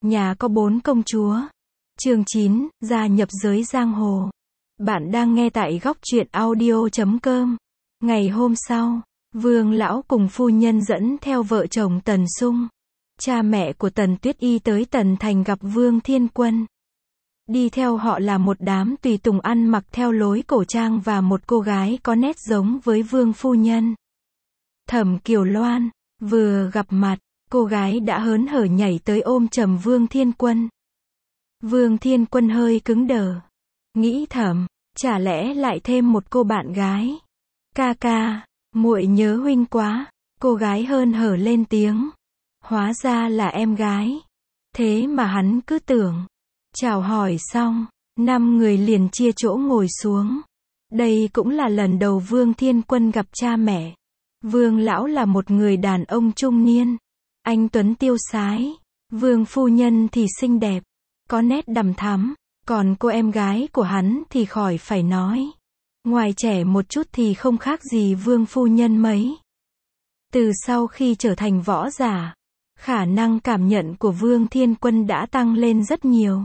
Nhà có 4 công chúa. Chương 9, gia nhập giới giang hồ. Bạn đang nghe tại góc truyện audio.com. Ngày hôm sau, Vương lão cùng phu nhân dẫn theo vợ chồng Tần Sung, cha mẹ của Tần Tuyết Y tới Tần Thành gặp Vương Thiên Quân. Đi theo họ là một đám tùy tùng ăn mặc theo lối cổ trang và một cô gái có nét giống với Vương phu nhân. Thẩm Kiều Loan, vừa gặp mặt, cô gái đã hớn hở nhảy tới ôm chầm Vương Thiên Quân. Vương Thiên Quân hơi cứng đờ, nghĩ thầm, chả lẽ lại thêm một cô bạn gái. Ca ca, muội nhớ huynh quá. Cô gái hớn hở lên tiếng. Hóa ra là em gái. Thế mà hắn cứ tưởng. Chào hỏi xong, 5 người liền chia chỗ ngồi xuống. Đây cũng là lần đầu Vương Thiên Quân gặp cha mẹ. Vương lão là một người đàn ông trung niên, anh tuấn tiêu sái. Vương phu nhân thì xinh đẹp, có nét đằm thắm, còn cô em gái của hắn thì khỏi phải nói. Ngoài trẻ một chút thì không khác gì Vương phu nhân mấy. Từ sau khi trở thành võ giả, khả năng cảm nhận của Vương Thiên Quân đã tăng lên rất nhiều.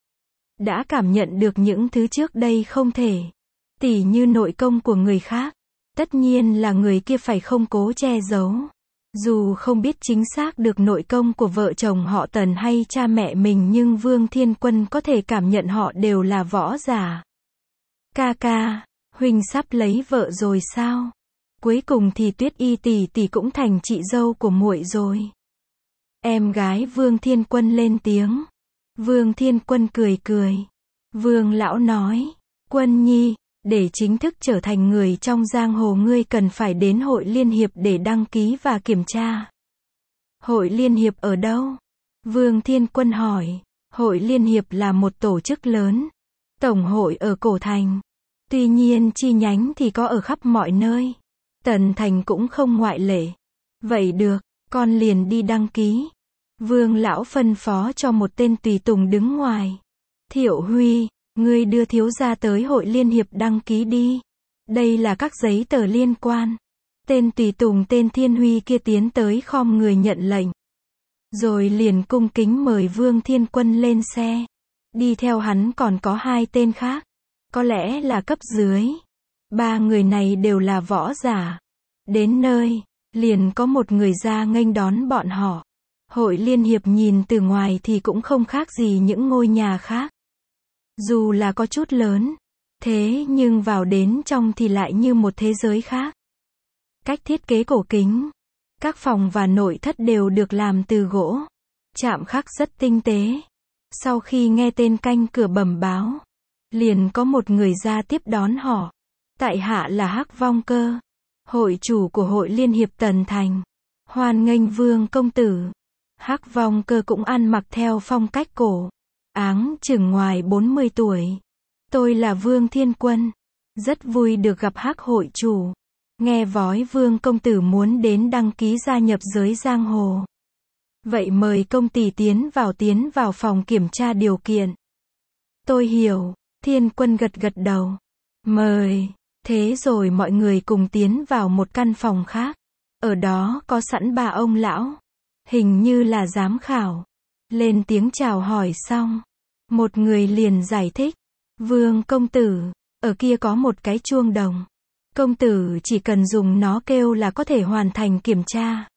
Đã cảm nhận được những thứ trước đây không thể. Tỉ như nội công của người khác. Tất nhiên là người kia phải không cố che giấu. Dù không biết chính xác được nội công của vợ chồng họ Tần hay cha mẹ mình, nhưng Vương Thiên Quân có thể cảm nhận họ đều là võ giả. Ca ca, huynh sắp lấy vợ rồi sao? Cuối cùng thì Tuyết Y tỷ tỷ cũng thành chị dâu của muội rồi. Em gái Vương Thiên Quân lên tiếng. Vương Thiên Quân cười cười. Vương lão nói, Quân nhi, để chính thức trở thành người trong giang hồ ngươi cần phải đến hội liên hiệp để đăng ký và kiểm tra. Hội liên hiệp ở đâu? Vương Thiên Quân hỏi. Hội liên hiệp là một tổ chức lớn. Tổng hội ở Cổ Thành. Tuy nhiên chi nhánh thì có ở khắp mọi nơi. Tần Thành cũng không ngoại lệ. Vậy được, con liền đi đăng ký. Vương lão phân phó cho một tên tùy tùng đứng ngoài. Thiệu Huy, ngươi đưa thiếu gia tới hội liên hiệp đăng ký đi. Đây là các giấy tờ liên quan. Tên tùy tùng tên Thiên Huy kia tiến tới khom người nhận lệnh. Rồi liền cung kính mời Vương Thiên Quân lên xe. Đi theo hắn còn có 2 tên khác. Có lẽ là cấp dưới. 3 người này đều là võ giả. Đến nơi, liền có một người ra nghênh đón bọn họ. Hội liên hiệp nhìn từ ngoài thì cũng không khác gì những ngôi nhà khác. Dù là có chút lớn, thế nhưng vào đến trong thì lại như một thế giới khác. Cách thiết kế cổ kính, các phòng và nội thất đều được làm từ gỗ, chạm khắc rất tinh tế. Sau khi nghe tên canh cửa bẩm báo, liền có một người ra tiếp đón họ. Tại hạ là Hắc Vong Cơ, hội chủ của hội liên hiệp Tần Thành. Hoan nghênh Vương công tử. Hắc Vong Cơ cũng ăn mặc theo phong cách cổ, áng chừng ngoài 40 tuổi. Tôi là Vương Thiên Quân, rất vui được gặp Hắc hội chủ. Nghe vói Vương công tử muốn đến đăng ký gia nhập giới giang hồ. Vậy mời công tỷ tiến vào phòng kiểm tra điều kiện. Tôi hiểu. Thiên Quân gật gật đầu. Mời. Thế rồi mọi người cùng tiến vào một căn phòng khác. Ở đó có sẵn 3 ông lão, hình như là giám khảo. Lên tiếng chào hỏi xong, một người liền giải thích. Vương công tử, ở kia có một cái chuông đồng. Công tử chỉ cần dùng nó kêu là có thể hoàn thành kiểm tra.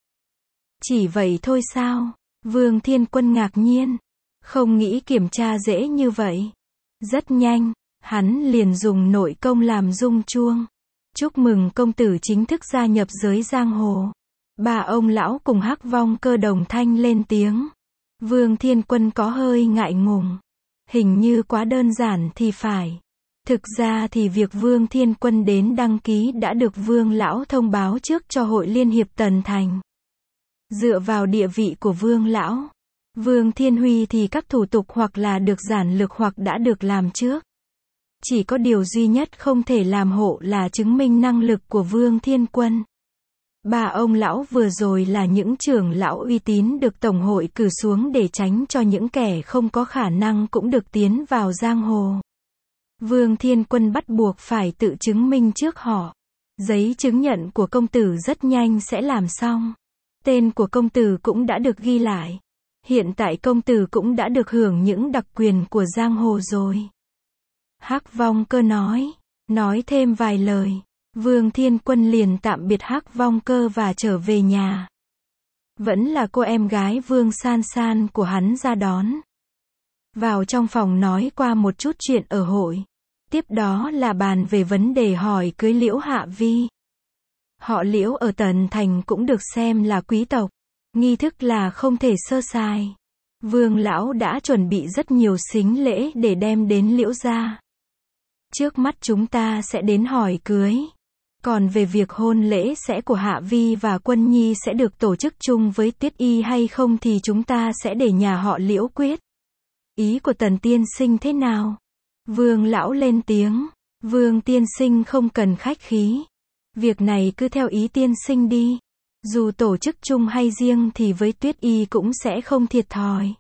Chỉ vậy thôi sao? Vương Thiên Quân ngạc nhiên. Không nghĩ kiểm tra dễ như vậy. Rất nhanh, hắn liền dùng nội công làm rung chuông. Chúc mừng công tử chính thức gia nhập giới giang hồ. 3 ông lão cùng Hắc Vong Cơ đồng thanh lên tiếng. Vương Thiên Quân có hơi ngại ngùng. Hình như quá đơn giản thì phải. Thực ra thì việc Vương Thiên Quân đến đăng ký đã được Vương lão thông báo trước cho hội liên hiệp Tần Thành. Dựa vào địa vị của Vương lão, Vương Thiên Huy thì các thủ tục hoặc là được giản lược hoặc đã được làm trước. Chỉ có điều duy nhất không thể làm hộ là chứng minh năng lực của Vương Thiên Quân. 3 ông lão vừa rồi là những trưởng lão uy tín được tổng hội cử xuống để tránh cho những kẻ không có khả năng cũng được tiến vào giang hồ. Vương Thiên Quân bắt buộc phải tự chứng minh trước họ. Giấy chứng nhận của công tử rất nhanh sẽ làm xong. Tên của công tử cũng đã được ghi lại. Hiện tại công tử cũng đã được hưởng những đặc quyền của giang hồ rồi. Hắc Vong Cơ nói thêm vài lời. Vương Thiên Quân liền tạm biệt Hắc Vong Cơ và trở về nhà. Vẫn là cô em gái Vương San San của hắn ra đón. Vào trong phòng nói qua một chút chuyện ở hội. Tiếp đó là bàn về vấn đề hỏi cưới Liễu Hạ Vi. Họ Liễu ở Tần Thành cũng được xem là quý tộc. Nghi thức là không thể sơ sài. Vương lão đã chuẩn bị rất nhiều sính lễ để đem đến Liễu gia. Trước mắt chúng ta sẽ đến hỏi cưới. Còn về việc hôn lễ sẽ của Hạ Vi và Quân Nhi sẽ được tổ chức chung với Tuyết Y hay không thì chúng ta sẽ để nhà họ Liễu quyết. Ý của Tần tiên sinh thế nào? Vương lão lên tiếng. Vương tiên sinh không cần khách khí. Việc này cứ theo ý tiên sinh đi. Dù tổ chức chung hay riêng thì với Tuyết Y cũng sẽ không thiệt thòi.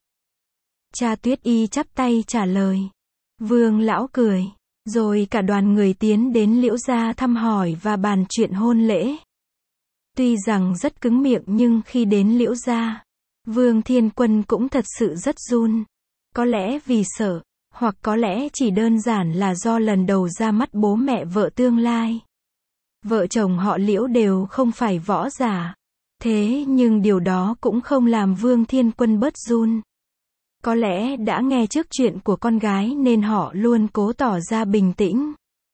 Cha Tuyết Y chắp tay trả lời. Vương lão cười. Rồi cả đoàn người tiến đến Liễu gia thăm hỏi và bàn chuyện hôn lễ. Tuy rằng rất cứng miệng nhưng khi đến Liễu gia, Vương Thiên Quân cũng thật sự rất run. Có lẽ vì sợ, hoặc có lẽ chỉ đơn giản là do lần đầu ra mắt bố mẹ vợ tương lai. Vợ chồng họ Liễu đều không phải võ giả. Thế nhưng điều đó cũng không làm Vương Thiên Quân bớt run. Có lẽ đã nghe trước chuyện của con gái nên họ luôn cố tỏ ra bình tĩnh.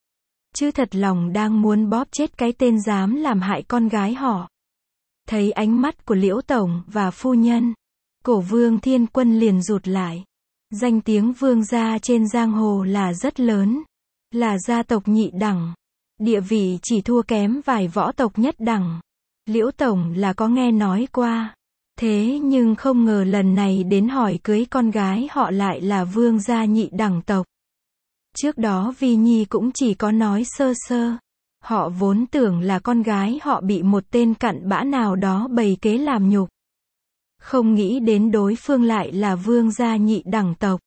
Chứ thật lòng đang muốn bóp chết cái tên dám làm hại con gái họ. Thấy ánh mắt của Liễu tổng và phu nhân, cổ Vương Thiên Quân liền rụt lại. Danh tiếng Vương gia trên giang hồ là rất lớn, là gia tộc nhị đẳng, địa vị chỉ thua kém vài võ tộc nhất đẳng. Liễu tổng là có nghe nói qua. Thế nhưng không ngờ lần này đến hỏi cưới con gái họ lại là Vương gia nhị đẳng tộc. Trước đó Vi Nhi cũng chỉ có nói sơ sơ. Họ vốn tưởng là con gái họ bị một tên cặn bã nào đó bày kế làm nhục. Không nghĩ đến đối phương lại là Vương gia nhị đẳng tộc.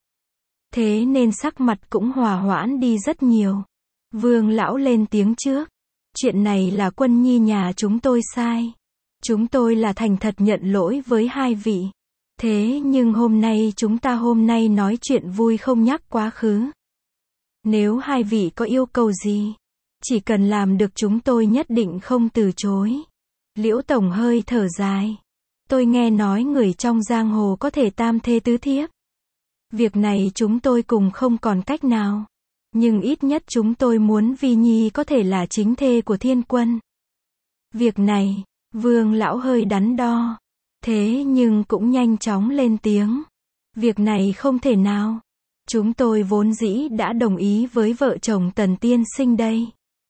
Thế nên sắc mặt cũng hòa hoãn đi rất nhiều. Vương lão lên tiếng trước. Chuyện này là Quân Nhi nhà chúng tôi sai. Chúng tôi là thành thật nhận lỗi với hai vị. Thế nhưng chúng ta hôm nay nói chuyện vui không nhắc quá khứ. Nếu hai vị có yêu cầu gì, chỉ cần làm được chúng tôi nhất định không từ chối. Liễu tổng hơi thở dài. Tôi nghe nói người trong giang hồ có thể tam thê tứ thiếp. Việc này chúng tôi cùng không còn cách nào. Nhưng ít nhất chúng tôi muốn Vi Nhi có thể là chính thê của Thiên Quân. Việc này, Vương lão hơi đắn đo. Thế nhưng cũng nhanh chóng lên tiếng. Việc này không thể nào. Chúng tôi vốn dĩ đã đồng ý với vợ chồng Tần tiên sinh đây.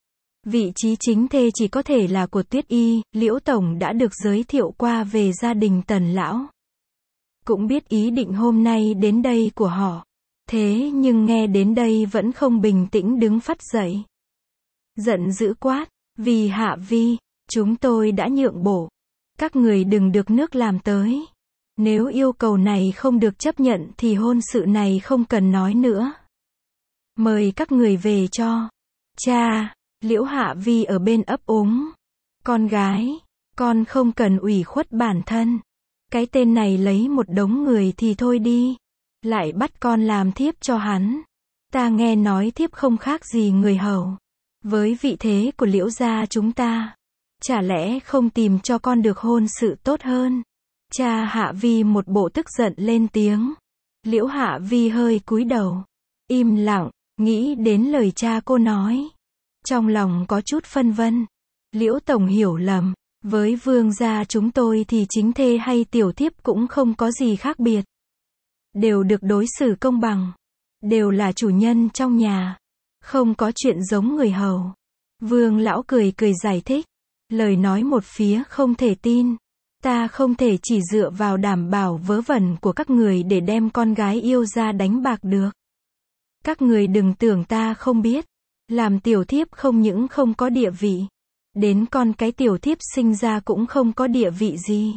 Vị trí chính thê chỉ có thể là của Tuyết Y. Liễu tổng đã được giới thiệu qua về gia đình Tần lão. Cũng biết ý định hôm nay đến đây của họ. Thế nhưng nghe đến đây vẫn không bình tĩnh đứng phắt dậy. Giận dữ quát. Vì Hạ Vi, chúng tôi đã nhượng bộ. Các người đừng được nước làm tới. Nếu yêu cầu này không được chấp nhận thì hôn sự này không cần nói nữa. Mời các người về cho. Cha, Liễu Hạ Vi ở bên ấp úng. Con gái, con không cần ủy khuất bản thân. Cái tên này lấy một đống người thì thôi đi. Lại bắt con làm thiếp cho hắn. Ta nghe nói thiếp không khác gì người hầu. Với vị thế của Liễu gia chúng ta, chả lẽ không tìm cho con được hôn sự tốt hơn? Cha Hạ Vi một bộ tức giận lên tiếng. Liễu Hạ Vi hơi cúi đầu, im lặng, nghĩ đến lời cha cô nói. Trong lòng có chút phân vân. Liễu tổng hiểu lầm, với Vương gia chúng tôi thì chính thê hay tiểu thiếp cũng không có gì khác biệt. Đều được đối xử công bằng. Đều là chủ nhân trong nhà. Không có chuyện giống người hầu. Vương lão cười cười giải thích. Lời nói một phía không thể tin. Ta không thể chỉ dựa vào đảm bảo vớ vẩn của các người để đem con gái yêu ra đánh bạc được. Các người đừng tưởng ta không biết. Làm tiểu thiếp không những không có địa vị. Đến con cái tiểu thiếp sinh ra cũng không có địa vị gì.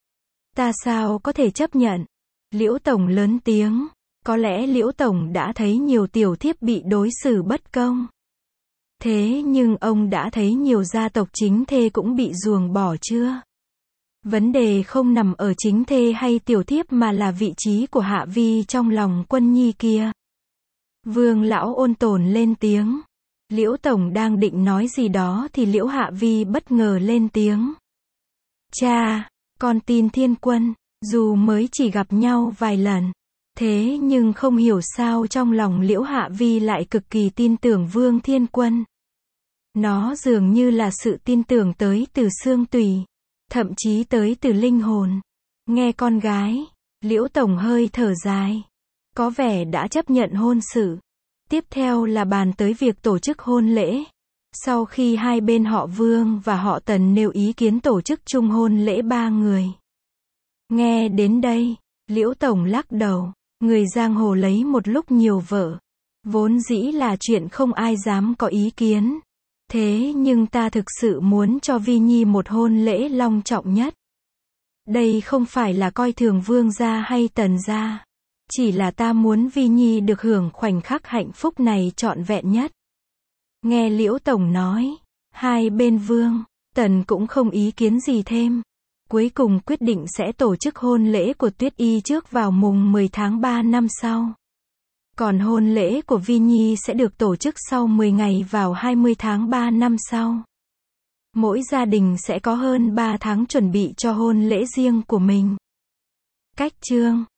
Ta sao có thể chấp nhận? Liễu tổng lớn tiếng. Có lẽ Liễu tổng đã thấy nhiều tiểu thiếp bị đối xử bất công. Thế nhưng ông đã thấy nhiều gia tộc chính thê cũng bị ruồng bỏ chưa? Vấn đề không nằm ở chính thê hay tiểu thiếp mà là vị trí của Hạ Vi trong lòng Quân Nhi kia. Vương lão ôn tồn lên tiếng. Liễu tổng đang định nói gì đó thì Liễu Hạ Vi bất ngờ lên tiếng. Cha, con tin Thiên Quân, dù mới chỉ gặp nhau vài lần. Thế nhưng không hiểu sao trong lòng Liễu Hạ Vi lại cực kỳ tin tưởng Vương Thiên Quân. Nó dường như là sự tin tưởng tới từ xương tủy, thậm chí tới từ linh hồn. Nghe con gái, Liễu tổng hơi thở dài. Có vẻ đã chấp nhận hôn sự. Tiếp theo là bàn tới việc tổ chức hôn lễ. Sau khi hai bên họ Vương và họ Tần nêu ý kiến tổ chức chung hôn lễ 3 người. Nghe đến đây, Liễu tổng lắc đầu. Người giang hồ lấy một lúc nhiều vợ. Vốn dĩ là chuyện không ai dám có ý kiến. Thế nhưng ta thực sự muốn cho Vi Nhi một hôn lễ long trọng nhất. Đây không phải là coi thường Vương gia hay Tần gia. Chỉ là ta muốn Vi Nhi được hưởng khoảnh khắc hạnh phúc này trọn vẹn nhất. Nghe Liễu tổng nói, hai bên Vương, Tần cũng không ý kiến gì thêm. Cuối cùng quyết định sẽ tổ chức hôn lễ của Tuyết Y trước vào mùng 10 tháng 3 năm sau. Còn hôn lễ của Vi Nhi sẽ được tổ chức sau 10 ngày vào 20 tháng 3 năm sau. Mỗi gia đình sẽ có hơn 3 tháng chuẩn bị cho hôn lễ riêng của mình. Cách chương